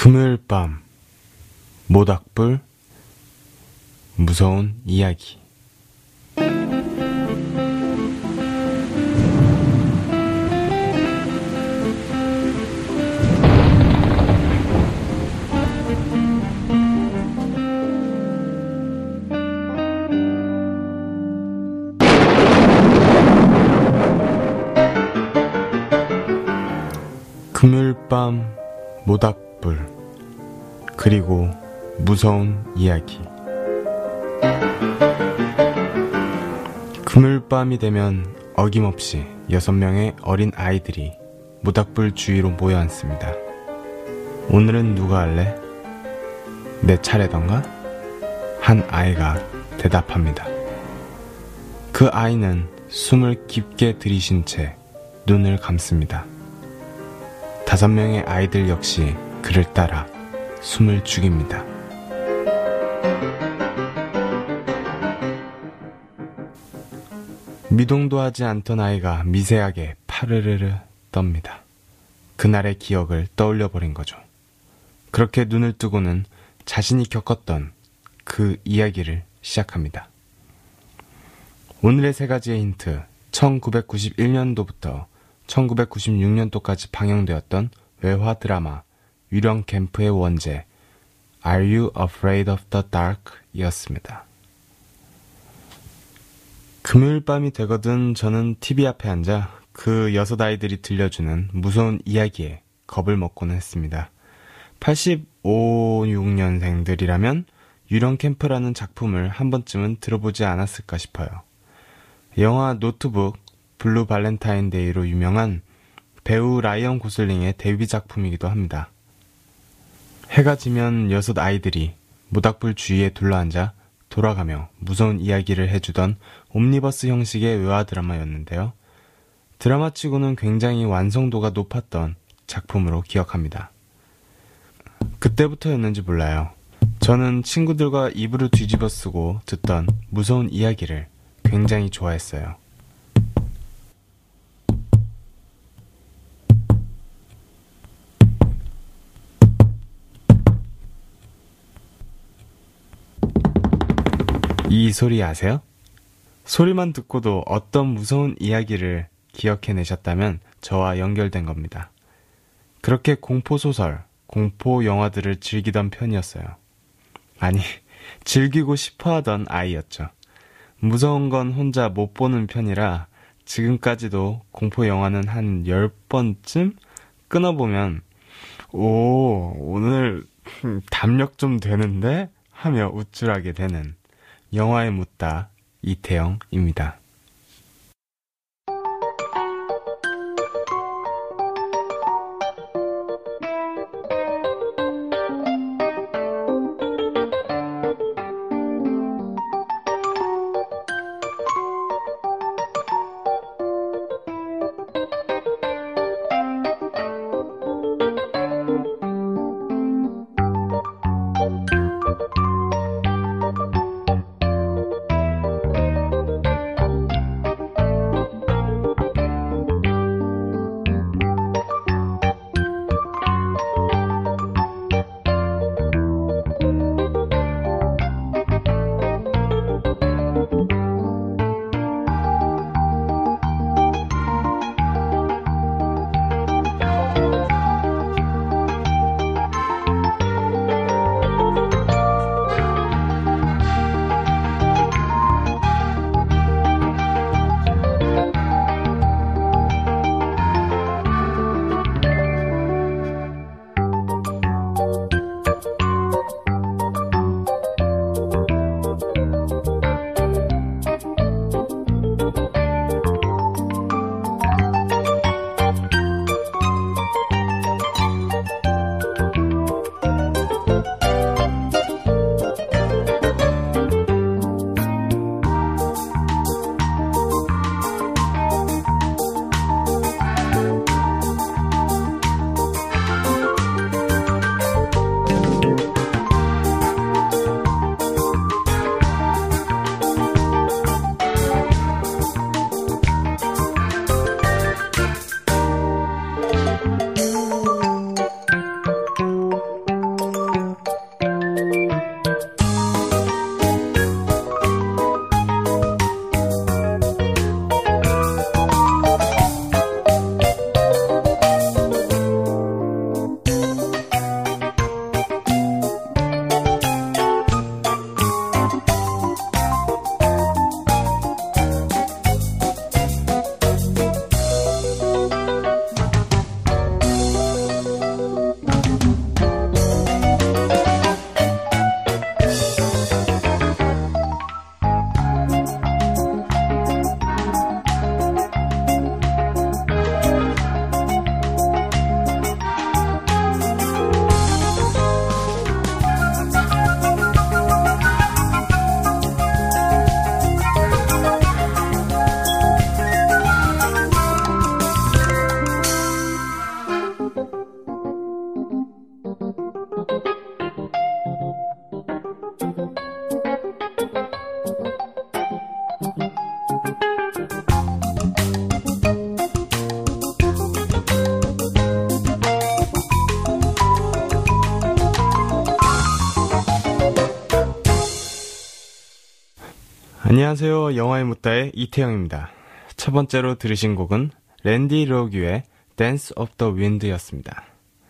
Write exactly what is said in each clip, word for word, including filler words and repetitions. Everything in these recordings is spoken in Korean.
금요일 밤 모닥불 무서운 이야기. 금요일 밤 모닥불 그리고 무서운 이야기. 금요일 밤이 되면 어김없이 여섯 명의 어린 아이들이 모닥불 주위로 모여 앉습니다. 오늘은 누가 할래? 내 차례던가? 한 아이가 대답합니다. 그 아이는 숨을 깊게 들이쉰 채 눈을 감습니다. 다섯 명의 아이들 역시 그를 따라 숨을 죽입니다. 미동도 하지 않던 아이가 미세하게 파르르르 떱니다. 그날의 기억을 떠올려 버린 거죠. 그렇게 눈을 뜨고는 자신이 겪었던 그 이야기를 시작합니다. 오늘의 세 가지의 힌트. 천구백구십일 년도부터 천구백구십육 년도까지 방영되었던 외화 드라마 유령 캠프의 원제 Are You Afraid of the Dark? 이었습니다. 금요일 밤이 되거든 저는 티비 앞에 앉아 그 여섯 아이들이 들려주는 무서운 이야기에 겁을 먹고는 했습니다. 팔십오, 육 년생들이라면 유령 캠프라는 작품을 한 번쯤은 들어보지 않았을까 싶어요. 영화 노트북 블루 발렌타인데이로 유명한 배우 라이언 고슬링의 데뷔 작품이기도 합니다. 해가 지면 여섯 아이들이 모닥불 주위에 둘러앉아 돌아가며 무서운 이야기를 해주던 옴니버스 형식의 외화 드라마였는데요. 드라마치고는 굉장히 완성도가 높았던 작품으로 기억합니다. 그때부터였는지 몰라요. 저는 친구들과 이불을 뒤집어 쓰고 듣던 무서운 이야기를 굉장히 좋아했어요. 이 소리 아세요? 소리만 듣고도 어떤 무서운 이야기를 기억해내셨다면 저와 연결된 겁니다. 그렇게 공포소설, 공포영화들을 즐기던 편이었어요. 아니, 즐기고 싶어하던 아이였죠. 무서운 건 혼자 못 보는 편이라 지금까지도 공포영화는 한 열 번쯤 끊어보면 오, 오늘 담력 좀 되는데? 하며 우쭐하게 되는 영화에 묻다 이태영입니다. 안녕하세요. 영화의 묻다의 이태영입니다. 첫 번째로 들으신 곡은 랜디 로규의 Dance of the Wind였습니다.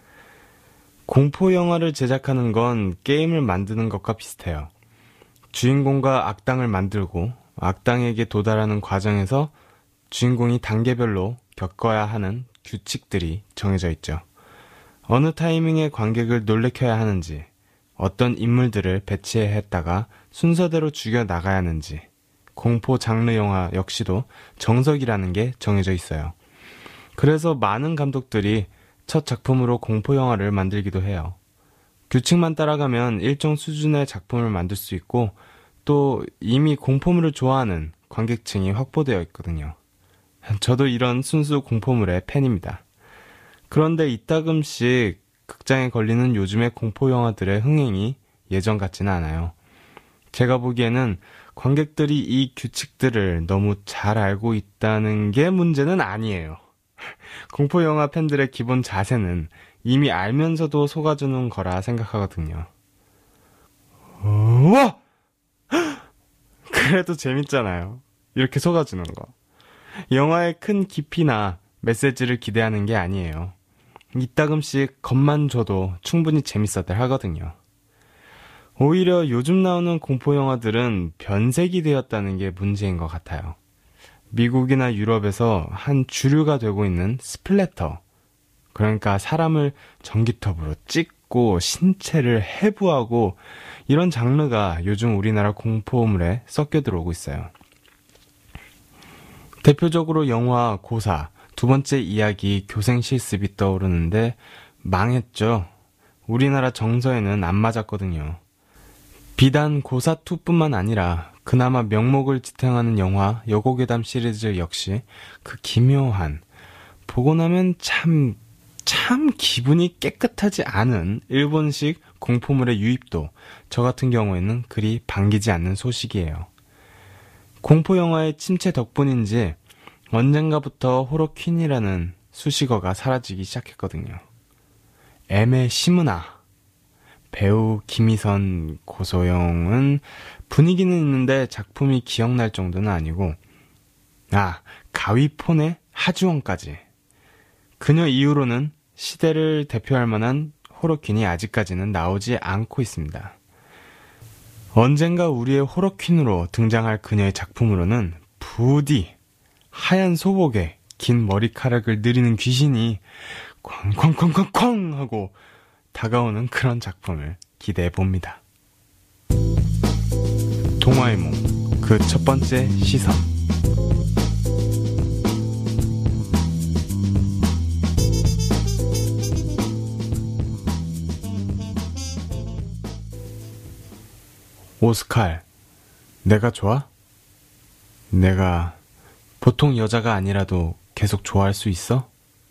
공포 영화를 제작하는 건 게임을 만드는 것과 비슷해요. 주인공과 악당을 만들고 악당에게 도달하는 과정에서 주인공이 단계별로 겪어야 하는 규칙들이 정해져 있죠. 어느 타이밍에 관객을 놀래켜야 하는지, 어떤 인물들을 배치해야 했다가 순서대로 죽여 나가야 하는지, 공포 장르 영화 역시도 정석이라는 게 정해져 있어요. 그래서 많은 감독들이 첫 작품으로 공포 영화를 만들기도 해요. 규칙만 따라가면 일정 수준의 작품을 만들 수 있고, 또 이미 공포물을 좋아하는 관객층이 확보되어 있거든요. 저도 이런 순수 공포물의 팬입니다. 그런데 이따금씩 극장에 걸리는 요즘의 공포 영화들의 흥행이 예전 같지는 않아요. 제가 보기에는 관객들이 이 규칙들을 너무 잘 알고 있다는 게 문제는 아니에요. 공포 영화 팬들의 기본 자세는 이미 알면서도 속아주는 거라 생각하거든요. 우와! 그래도 재밌잖아요. 이렇게 속아주는 거. 영화의 큰 깊이나 메시지를 기대하는 게 아니에요. 이따금씩 겁만 줘도 충분히 재밌었들 하거든요. 오히려 요즘 나오는 공포 영화들은 변색이 되었다는 게 문제인 것 같아요. 미국이나 유럽에서 한 주류가 되고 있는 스플래터, 그러니까 사람을 전기톱으로 찍고 신체를 해부하고 이런 장르가 요즘 우리나라 공포물에 섞여 들어오고 있어요. 대표적으로 영화 고사, 두 번째 이야기 교생 실습이 떠오르는데 망했죠. 우리나라 정서에는 안 맞았거든요. 비단 고사이뿐만 아니라 그나마 명목을 지탱하는 영화 여고괴담 시리즈 역시 그 기묘한, 보고 나면 참, 참 기분이 깨끗하지 않은 일본식 공포물의 유입도 저 같은 경우에는 그리 반기지 않는 소식이에요. 공포 영화의 침체 덕분인지 언젠가부터 호러퀸이라는 수식어가 사라지기 시작했거든요. 애매 시무나 배우 김희선, 고소영은 분위기는 있는데 작품이 기억날 정도는 아니고, 아, 가위폰의 하주원까지. 그녀 이후로는 시대를 대표할 만한 호러퀸이 아직까지는 나오지 않고 있습니다. 언젠가 우리의 호러퀸으로 등장할 그녀의 작품으로는 부디 하얀 소복에 긴 머리카락을 느리는 귀신이 쾅쾅쾅쾅쾅 하고 다가오는 그런 작품을 기대해봅니다. 동화의 몸, 그 첫 번째 시선. 오스칼, 내가 좋아? 내가 보통 여자가 아니라도 계속 좋아할 수 있어?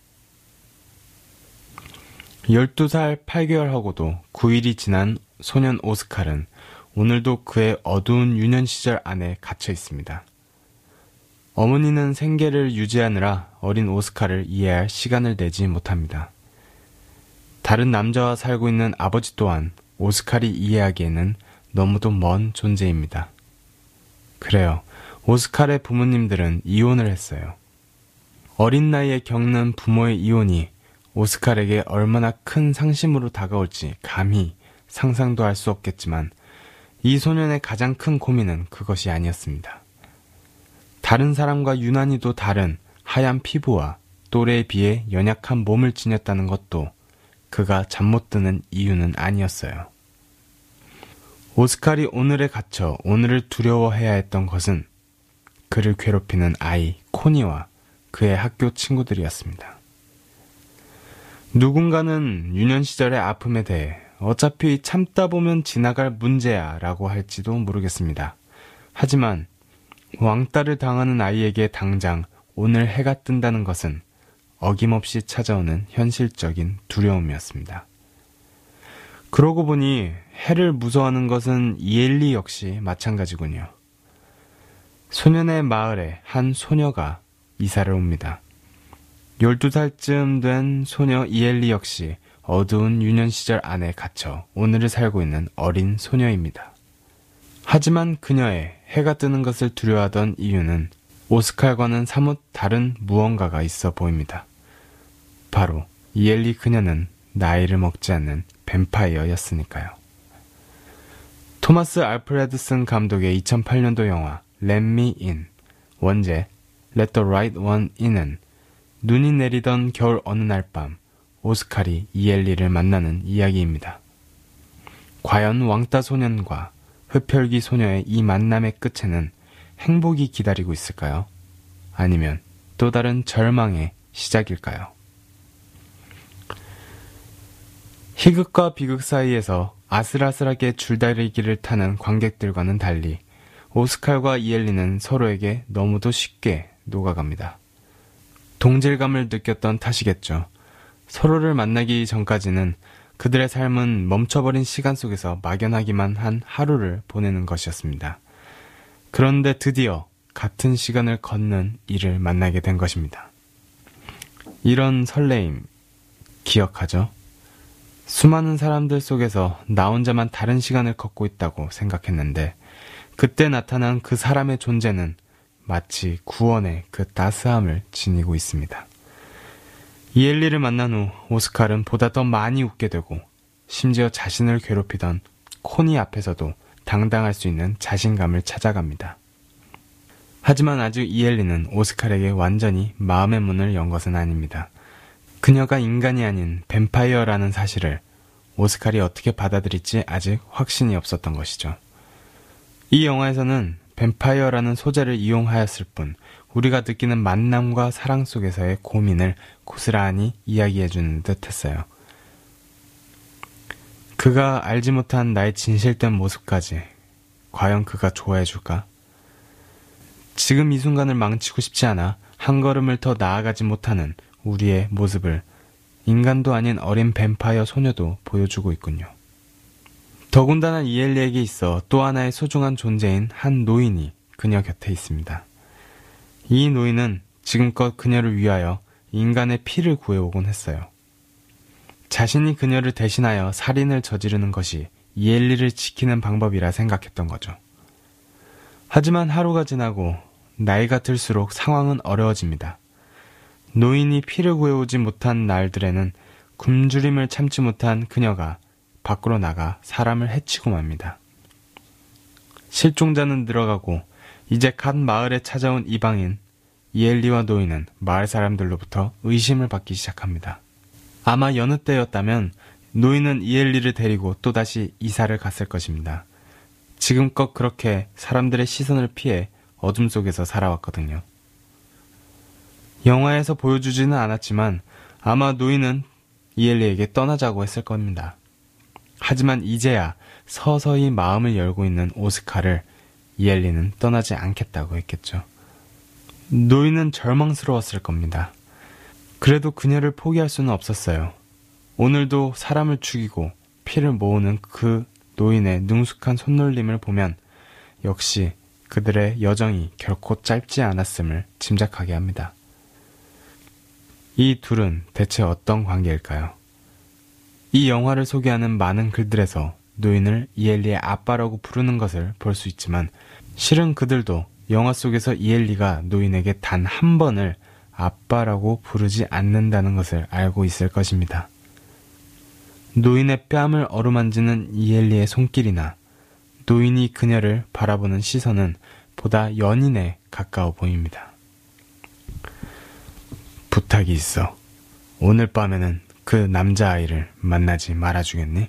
열두 살 팔 개월하고도 구 일이 지난 소년 오스칼은 오늘도 그의 어두운 유년 시절 안에 갇혀 있습니다. 어머니는 생계를 유지하느라 어린 오스칼을 이해할 시간을 내지 못합니다. 다른 남자와 살고 있는 아버지 또한 오스칼이 이해하기에는 너무도 먼 존재입니다. 그래요. 오스칼의 부모님들은 이혼을 했어요. 어린 나이에 겪는 부모의 이혼이 오스칼에게 얼마나 큰 상심으로 다가올지 감히 상상도 할 수 없겠지만 이 소년의 가장 큰 고민은 그것이 아니었습니다. 다른 사람과 유난히도 다른 하얀 피부와 또래에 비해 연약한 몸을 지녔다는 것도 그가 잠 못 드는 이유는 아니었어요. 오스칼이 오늘에 갇혀 오늘을 두려워해야 했던 것은 그를 괴롭히는 아이 코니와 그의 학교 친구들이었습니다. 누군가는 유년 시절의 아픔에 대해 어차피 참다 보면 지나갈 문제야 라고 할지도 모르겠습니다. 하지만 왕따를 당하는 아이에게 당장 오늘 해가 뜬다는 것은 어김없이 찾아오는 현실적인 두려움이었습니다. 그러고 보니 해를 무서워하는 것은 이엘리 역시 마찬가지군요. 소년의 마을에 한 소녀가 이사를 옵니다. 열두 살쯤 된 소녀 이엘리 역시 어두운 유년 시절 안에 갇혀 오늘을 살고 있는 어린 소녀입니다. 하지만 그녀의 해가 뜨는 것을 두려워하던 이유는 오스칼과는 사뭇 다른 무언가가 있어 보입니다. 바로 이엘리 그녀는 나이를 먹지 않는 뱀파이어였으니까요. 토마스 알프레드슨 감독의 이천팔 년도 영화 Let Me In, 원제 Let the Right One In은 눈이 내리던 겨울 어느 날 밤 오스칼이 이엘리를 만나는 이야기입니다. 과연 왕따 소년과 흡혈귀 소녀의 이 만남의 끝에는 행복이 기다리고 있을까요? 아니면 또 다른 절망의 시작일까요? 희극과 비극 사이에서 아슬아슬하게 줄다리기를 타는 관객들과는 달리 오스칼과 이엘리는 서로에게 너무도 쉽게 녹아갑니다. 동질감을 느꼈던 탓이겠죠. 서로를 만나기 전까지는 그들의 삶은 멈춰버린 시간 속에서 막연하기만 한 하루를 보내는 것이었습니다. 그런데 드디어 같은 시간을 걷는 이를 만나게 된 것입니다. 이런 설레임 기억하죠? 수많은 사람들 속에서 나 혼자만 다른 시간을 걷고 있다고 생각했는데 그때 나타난 그 사람의 존재는 마치 구원의 그 따스함을 지니고 있습니다. 이엘리를 만난 후 오스칼은 보다 더 많이 웃게 되고 심지어 자신을 괴롭히던 코니 앞에서도 당당할 수 있는 자신감을 찾아갑니다. 하지만 아직 이엘리는 오스칼에게 완전히 마음의 문을 연 것은 아닙니다. 그녀가 인간이 아닌 뱀파이어라는 사실을 오스칼이 어떻게 받아들일지 아직 확신이 없었던 것이죠. 이 영화에서는 뱀파이어라는 소재를 이용하였을 뿐 우리가 느끼는 만남과 사랑 속에서의 고민을 고스란히 이야기해주는 듯 했어요. 그가 알지 못한 나의 진실된 모습까지 과연 그가 좋아해줄까? 지금 이 순간을 망치고 싶지 않아 한 걸음을 더 나아가지 못하는 우리의 모습을 인간도 아닌 어린 뱀파이어 소녀도 보여주고 있군요. 더군다나 이엘리에게 있어 또 하나의 소중한 존재인 한 노인이 그녀 곁에 있습니다. 이 노인은 지금껏 그녀를 위하여 인간의 피를 구해오곤 했어요. 자신이 그녀를 대신하여 살인을 저지르는 것이 이엘리를 지키는 방법이라 생각했던 거죠. 하지만 하루가 지나고 나이가 들수록 상황은 어려워집니다. 노인이 피를 구해오지 못한 날들에는 굶주림을 참지 못한 그녀가 밖으로 나가 사람을 해치고 맙니다. 실종자는 늘어가고 이제 갓 마을에 찾아온 이방인 이엘리와 노인은 마을 사람들로부터 의심을 받기 시작합니다. 아마 여느 때였다면 노인은 이엘리를 데리고 또다시 이사를 갔을 것입니다. 지금껏 그렇게 사람들의 시선을 피해 어둠 속에서 살아왔거든요. 영화에서 보여주지는 않았지만 아마 노인은 이엘리에게 떠나자고 했을 겁니다. 하지만 이제야 서서히 마음을 열고 있는 오스칼을 이엘리는 떠나지 않겠다고 했겠죠. 노인은 절망스러웠을 겁니다. 그래도 그녀를 포기할 수는 없었어요. 오늘도 사람을 죽이고 피를 모으는 그 노인의 능숙한 손놀림을 보면 역시 그들의 여정이 결코 짧지 않았음을 짐작하게 합니다. 이 둘은 대체 어떤 관계일까요? 이 영화를 소개하는 많은 글들에서 노인을 이엘리의 아빠라고 부르는 것을 볼 수 있지만 실은 그들도 영화 속에서 이엘리가 노인에게 단 한 번을 아빠라고 부르지 않는다는 것을 알고 있을 것입니다. 노인의 뺨을 어루만지는 이엘리의 손길이나 노인이 그녀를 바라보는 시선은 보다 연인에 가까워 보입니다. 부탁이 있어. 오늘 밤에는 그 남자아이를 만나지 말아주겠니?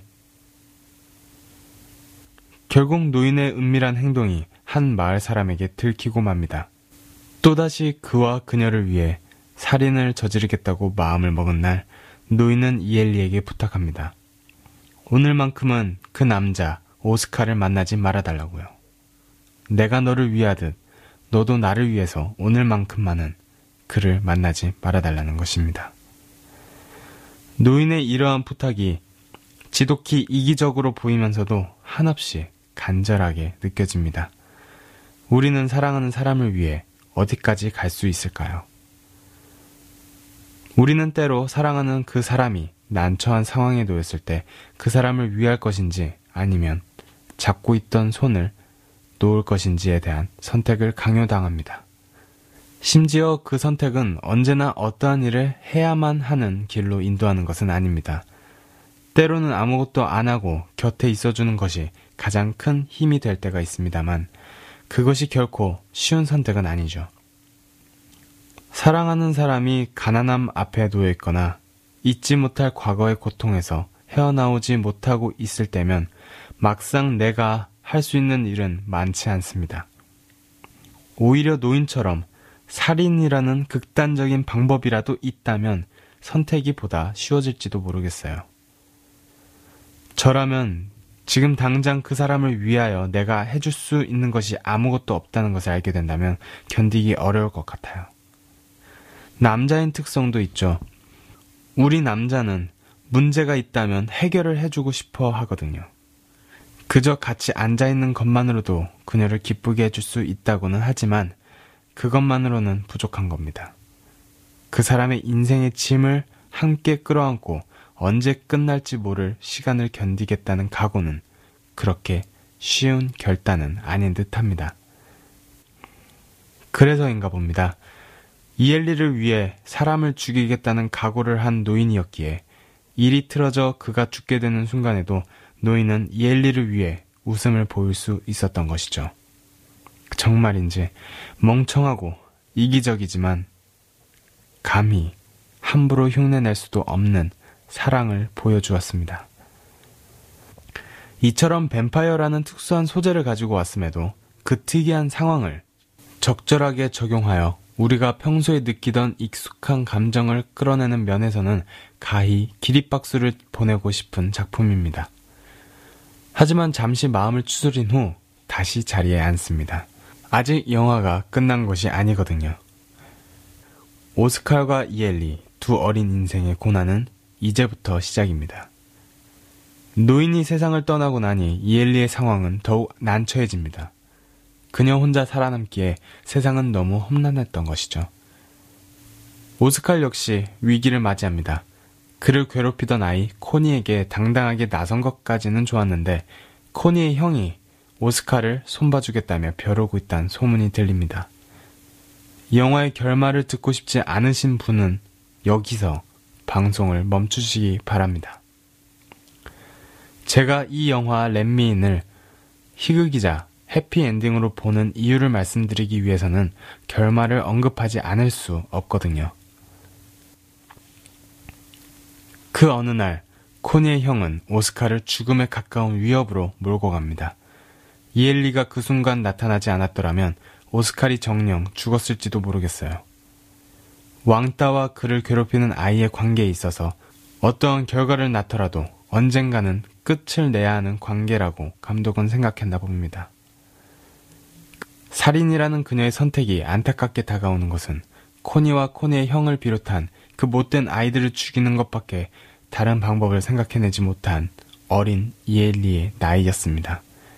결국 노인의 은밀한 행동이 한 마을 사람에게 들키고 맙니다. 또다시 그와 그녀를 위해 살인을 저지르겠다고 마음을 먹은 날 노인은 이엘리에게 부탁합니다. 오늘만큼은 그 남자 오스칼을 만나지 말아달라고요. 내가 너를 위하듯 너도 나를 위해서 오늘만큼만은 그를 만나지 말아달라는 것입니다. 노인의 이러한 부탁이 지독히 이기적으로 보이면서도 한없이 간절하게 느껴집니다. 우리는 사랑하는 사람을 위해 어디까지 갈 수 있을까요? 우리는 때로 사랑하는 그 사람이 난처한 상황에 놓였을 때 그 사람을 위할 것인지 아니면 잡고 있던 손을 놓을 것인지에 대한 선택을 강요당합니다. 심지어 그 선택은 언제나 어떠한 일을 해야만 하는 길로 인도하는 것은 아닙니다. 때로는 아무것도 안 하고 곁에 있어주는 것이 가장 큰 힘이 될 때가 있습니다만 그것이 결코 쉬운 선택은 아니죠. 사랑하는 사람이 가난함 앞에 놓여 있거나 잊지 못할 과거의 고통에서 헤어나오지 못하고 있을 때면 막상 내가 할 수 있는 일은 많지 않습니다. 오히려 노인처럼 살인이라는 극단적인 방법이라도 있다면 선택이 보다 쉬워질지도 모르겠어요. 저라면 지금 당장 그 사람을 위하여 내가 해줄 수 있는 것이 아무것도 없다는 것을 알게 된다면 견디기 어려울 것 같아요. 남자인 특성도 있죠. 우리 남자는 문제가 있다면 해결을 해주고 싶어 하거든요. 그저 같이 앉아있는 것만으로도 그녀를 기쁘게 해줄 수 있다고는 하지만 그것만으로는 부족한 겁니다. 그 사람의 인생의 짐을 함께 끌어안고 언제 끝날지 모를 시간을 견디겠다는 각오는 그렇게 쉬운 결단은 아닌 듯합니다. 그래서인가 봅니다. 이엘리를 위해 사람을 죽이겠다는 각오를 한 노인이었기에 일이 틀어져 그가 죽게 되는 순간에도 노인은 이엘리를 위해 웃음을 보일 수 있었던 것이죠. 정말인지 멍청하고 이기적이지만 감히 함부로 흉내낼 수도 없는 사랑을 보여주었습니다. 이처럼 뱀파이어라는 특수한 소재를 가지고 왔음에도 그 특이한 상황을 적절하게 적용하여 우리가 평소에 느끼던 익숙한 감정을 끌어내는 면에서는 가히 기립박수를 보내고 싶은 작품입니다. 하지만 잠시 마음을 추스린 후 다시 자리에 앉습니다. 아직 영화가 끝난 것이 아니거든요. 오스칼과 이엘리 두 어린 인생의 고난은 이제부터 시작입니다. 노인이 세상을 떠나고 나니 이엘리의 상황은 더욱 난처해집니다. 그녀 혼자 살아남기에 세상은 너무 험난했던 것이죠. 오스칼 역시 위기를 맞이합니다. 그를 괴롭히던 아이 코니에게 당당하게 나선 것까지는 좋았는데 코니의 형이 오스칼을 손봐주겠다며 벼르고 있다는 소문이 들립니다. 영화의 결말을 듣고 싶지 않으신 분은 여기서 방송을 멈추시기 바랍니다. 제가 이 영화 렛미인을 희극이자 해피엔딩으로 보는 이유를 말씀드리기 위해서는 결말을 언급하지 않을 수 없거든요. 그 어느 날 코니의 형은 오스칼을 죽음에 가까운 위협으로 몰고 갑니다. 이엘리가 그 순간 나타나지 않았더라면 오스칼이 정녕 죽었을지도 모르겠어요. 왕따와 그를 괴롭히는 아이의 관계에 있어서 어떠한 결과를 낳더라도 언젠가는 끝을 내야 하는 관계라고 감독은 생각했나 봅니다. 살인이라는 그녀의 선택이 안타깝게 다가오는 것은 코니와 코니의 형을 비롯한 그 못된 아이들을 죽이는 것밖에 다른 방법을 생각해내지 못한 어린 이엘리의 나이였습니다.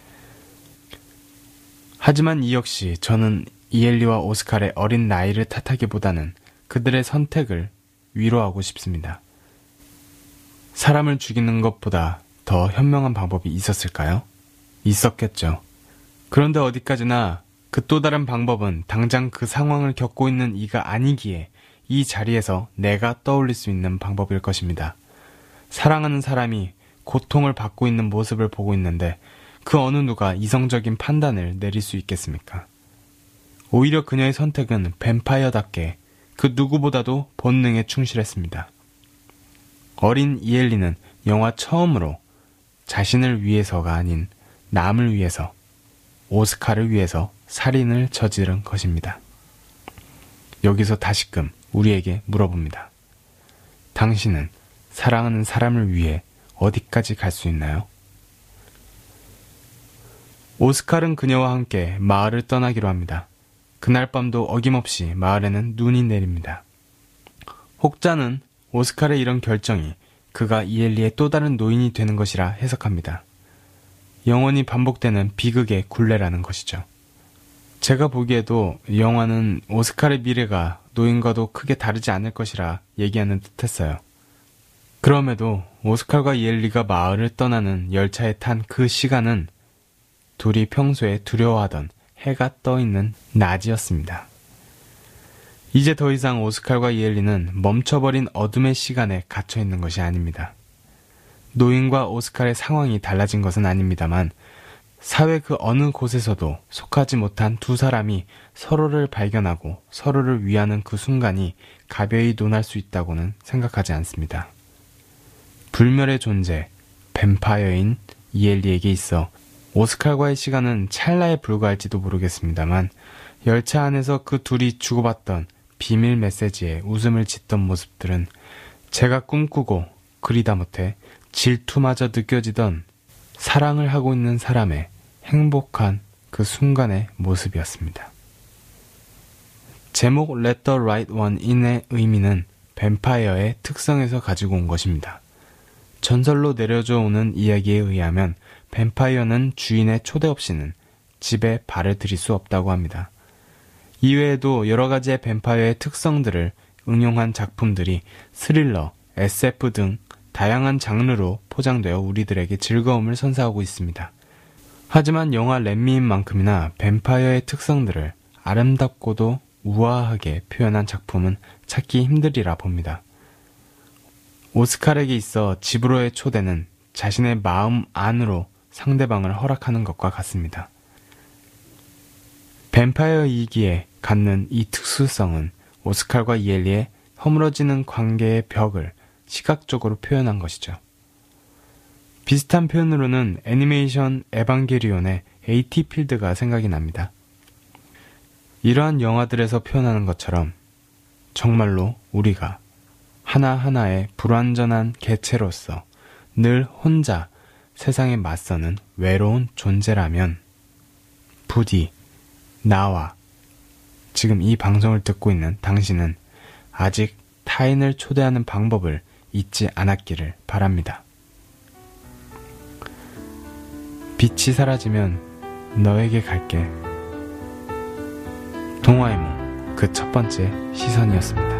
하지만 이 역시 저는 이엘리와 오스칼의 어린 나이를 탓하기보다는 그들의 선택을 위로하고 싶습니다. 사람을 죽이는 것보다 더 현명한 방법이 있었을까요? 있었겠죠. 그런데 어디까지나 그 또 다른 방법은 당장 그 상황을 겪고 있는 이가 아니기에 이 자리에서 내가 떠올릴 수 있는 방법일 것입니다. 사랑하는 사람이 고통을 받고 있는 모습을 보고 있는데 그 어느 누가 이성적인 판단을 내릴 수 있겠습니까? 오히려 그녀의 선택은 뱀파이어답게 그 누구보다도 본능에 충실했습니다. 어린 이엘리는 영화 처음으로 자신을 위해서가 아닌 남을 위해서, 오스칼을 위해서 살인을 저지른 것입니다. 여기서 다시금 우리에게 물어봅니다. 당신은 사랑하는 사람을 위해 어디까지 갈 수 있나요? 오스칼은 그녀와 함께 마을을 떠나기로 합니다. 그날 밤도 어김없이 마을에는 눈이 내립니다. 혹자는 오스칼의 이런 결정이 그가 이엘리의 또 다른 노인이 되는 것이라 해석합니다. 영원히 반복되는 비극의 굴레라는 것이죠. 제가 보기에도 영화는 오스칼의 미래가 노인과도 크게 다르지 않을 것이라 얘기하는 듯했어요. 그럼에도 오스칼과 이엘리가 마을을 떠나는 열차에 탄 그 시간은 둘이 평소에 두려워하던 해가 떠있는 낮이었습니다. 이제 더 이상 오스칼과 이엘리는 멈춰버린 어둠의 시간에 갇혀있는 것이 아닙니다. 노인과 오스칼의 상황이 달라진 것은 아닙니다만 사회 그 어느 곳에서도 속하지 못한 두 사람이 서로를 발견하고 서로를 위하는 그 순간이 가벼이 논할 수 있다고는 생각하지 않습니다. 불멸의 존재, 뱀파이어인 이엘리에게 있어 오스칼과의 시간은 찰나에 불과할지도 모르겠습니다만 열차 안에서 그 둘이 주고받던 비밀 메시지에 웃음을 짓던 모습들은 제가 꿈꾸고 그리다 못해 질투마저 느껴지던 사랑을 하고 있는 사람의 행복한 그 순간의 모습이었습니다. 제목 Let the Right One In의 의미는 뱀파이어의 특성에서 가지고 온 것입니다. 전설로 내려져 오는 이야기에 의하면 뱀파이어는 주인의 초대 없이는 집에 발을 들일 수 없다고 합니다. 이외에도 여러 가지의 뱀파이어의 특성들을 응용한 작품들이 스릴러, 에스에프 등 다양한 장르로 포장되어 우리들에게 즐거움을 선사하고 있습니다. 하지만 영화 렛미인 만큼이나 뱀파이어의 특성들을 아름답고도 우아하게 표현한 작품은 찾기 힘들이라 봅니다. 오스칼에게 있어 집으로의 초대는 자신의 마음 안으로 상대방을 허락하는 것과 같습니다. 뱀파이어이기에 갖는 이 특수성은 오스칼과 이엘리의 허물어지는 관계의 벽을 시각적으로 표현한 것이죠. 비슷한 표현으로는 애니메이션 에반게리온의 에이티 필드가 생각이 납니다. 이러한 영화들에서 표현하는 것처럼 정말로 우리가 하나하나의 불완전한 개체로서 늘 혼자 세상에 맞서는 외로운 존재라면 부디 나와 지금 이 방송을 듣고 있는 당신은 아직 타인을 초대하는 방법을 잊지 않았기를 바랍니다. 빛이 사라지면 너에게 갈게. 동화의 몸, 그 첫 번째 시선이었습니다.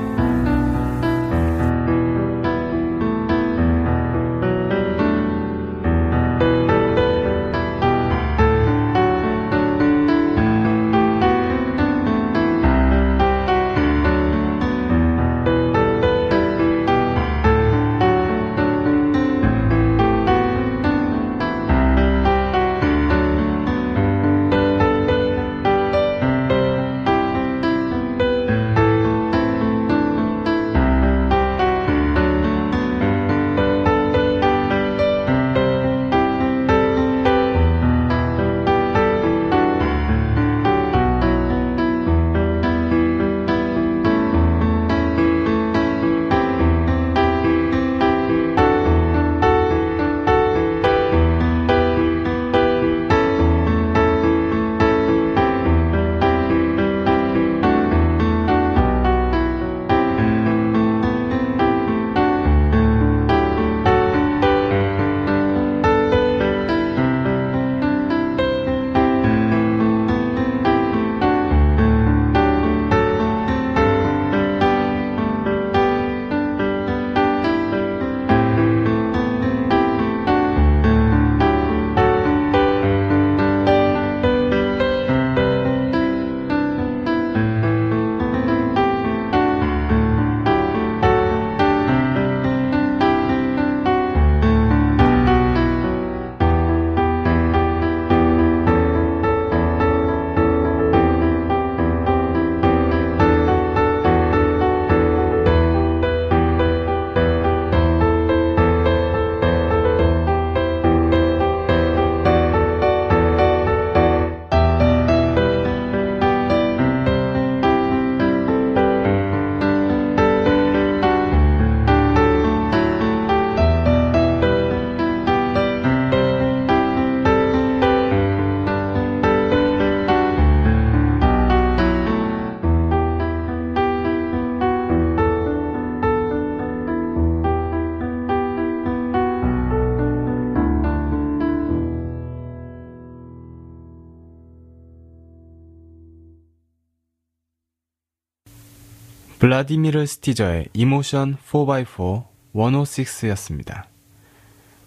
블라디미르 스티저의 이모션 포 바이 포 백육였습니다.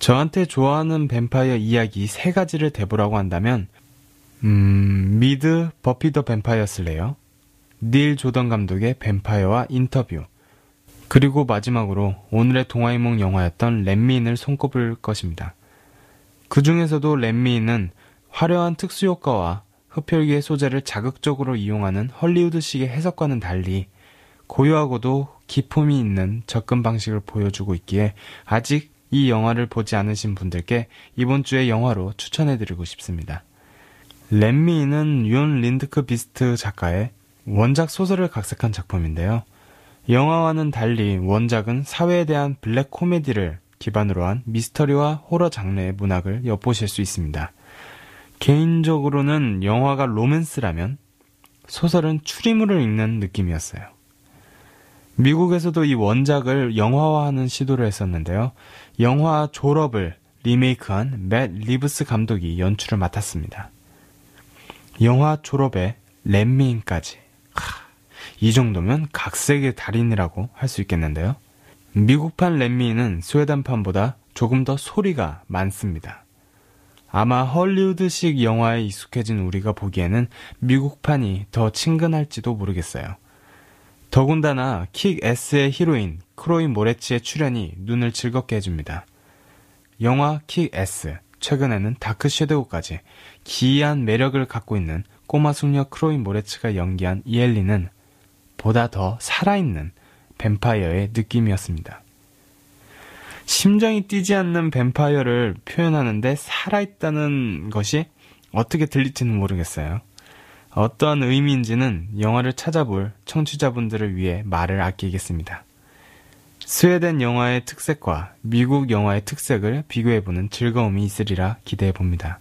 저한테 좋아하는 뱀파이어 이야기 세 가지를 대보라고 한다면 음... 미드 버피 더 뱀파이어 슬레이어, 닐 조던 감독의 뱀파이어와 인터뷰, 그리고 마지막으로 오늘의 동화이몽 영화였던 렛미인을 손꼽을 것입니다. 그 중에서도 렛미인은 화려한 특수효과와 흡혈귀의 소재를 자극적으로 이용하는 헐리우드식의 해석과는 달리 고요하고도 기품이 있는 접근 방식을 보여주고 있기에 아직 이 영화를 보지 않으신 분들께 이번 주의 영화로 추천해드리고 싶습니다. 렛미인은 윤 린드크 비스트 작가의 원작 소설을 각색한 작품인데요. 영화와는 달리 원작은 사회에 대한 블랙 코미디를 기반으로 한 미스터리와 호러 장르의 문학을 엿보실 수 있습니다. 개인적으로는 영화가 로맨스라면 소설은 추리물을 읽는 느낌이었어요. 미국에서도 이 원작을 영화화하는 시도를 했었는데요. 영화 졸업을 리메이크한 맷 리브스 감독이 연출을 맡았습니다. 영화 졸업에 렛미인까지. 하, 이 정도면 각색의 달인이라고 할 수 있겠는데요. 미국판 렛미인은 스웨덴판보다 조금 더 소리가 많습니다. 아마 헐리우드식 영화에 익숙해진 우리가 보기에는 미국판이 더 친근할지도 모르겠어요. 더군다나 킥애스의 히로인 크로이 모레츠의 출연이 눈을 즐겁게 해줍니다. 영화 킥애스, 최근에는 다크 섀도우까지 기이한 매력을 갖고 있는 꼬마 숙녀 크로이 모레츠가 연기한 이엘리는 보다 더 살아있는 뱀파이어의 느낌이었습니다. 심장이 뛰지 않는 뱀파이어를 표현하는데 살아있다는 것이 어떻게 들릴지는 모르겠어요. 어떠한 의미인지는 영화를 찾아볼 청취자분들을 위해 말을 아끼겠습니다. 스웨덴 영화의 특색과 미국 영화의 특색을 비교해보는 즐거움이 있으리라 기대해봅니다.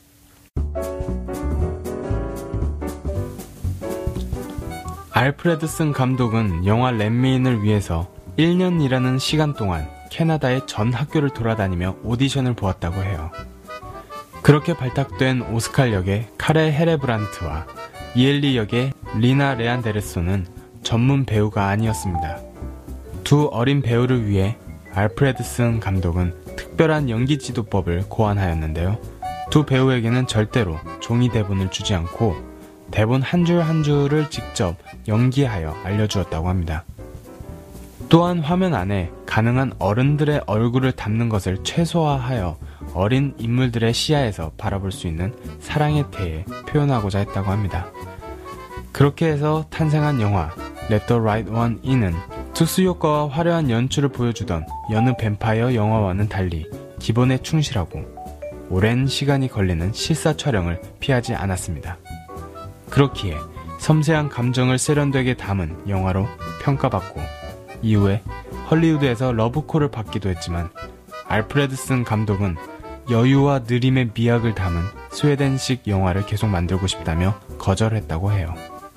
알프레드슨 감독은 영화 렛미인을 위해서 일 년이라는 시간 동안 캐나다의 전 학교를 돌아다니며 오디션을 보았다고 해요. 그렇게 발탁된 오스칼 역의 카레 헤레브란트와 이엘리 역의 리나 레안데르소는 전문 배우가 아니었습니다. 두 어린 배우를 위해 알프레드슨 감독은 특별한 연기 지도법을 고안하였는데요. 두 배우에게는 절대로 종이 대본을 주지 않고 대본 한 줄 한 줄을 직접 연기하여 알려주었다고 합니다. 또한 화면 안에 가능한 어른들의 얼굴을 담는 것을 최소화하여 어린 인물들의 시야에서 바라볼 수 있는 사랑의 태에 표현하고자 했다고 합니다. 그렇게 해서 탄생한 영화 Let the Right One In은 특수효과와 화려한 연출을 보여주던 여느 뱀파이어 영화와는 달리 기본에 충실하고 오랜 시간이 걸리는 실사 촬영을 피하지 않았습니다. 그렇기에 섬세한 감정을 세련되게 담은 영화로 평가받고 이후에 헐리우드에서 러브콜을 받기도 했지만 알프레드슨 감독은 여유와 느림의 미학을 담은 스웨덴식 영화를 계속 만들고 싶다며 거절했다고 해요.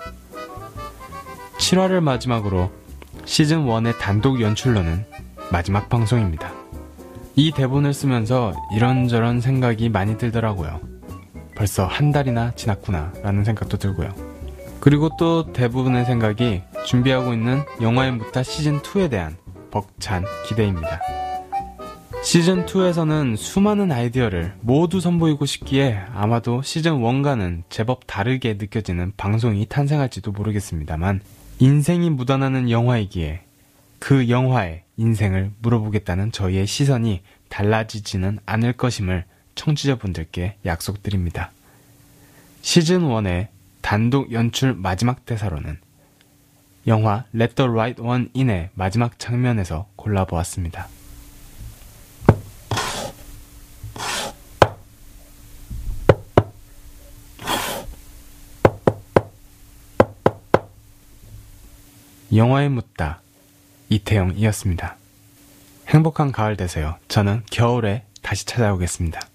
칠화를 마지막으로 시즌일의 단독 연출로는 마지막 방송입니다. 이 대본을 쓰면서 이런저런 생각이 많이 들더라고요. 벌써 한 달이나 지났구나 라는 생각도 들고요. 그리고 또 대부분의 생각이 준비하고 있는 영화의 무타 시즌이에 대한 벅찬 기대입니다. 시즌이에서는 수많은 아이디어를 모두 선보이고 싶기에 아마도 시즌일과는 제법 다르게 느껴지는 방송이 탄생할지도 모르겠습니다만 인생이 묻어나는 영화이기에 그 영화의 인생을 물어보겠다는 저희의 시선이 달라지지는 않을 것임을 청취자분들께 약속드립니다. 시즌일의 단독 연출 마지막 대사로는 영화 Let the Right One In의 마지막 장면에서 골라보았습니다. 영화에 묻다 이태영이었습니다. 행복한 가을 되세요. 저는 겨울에 다시 찾아오겠습니다.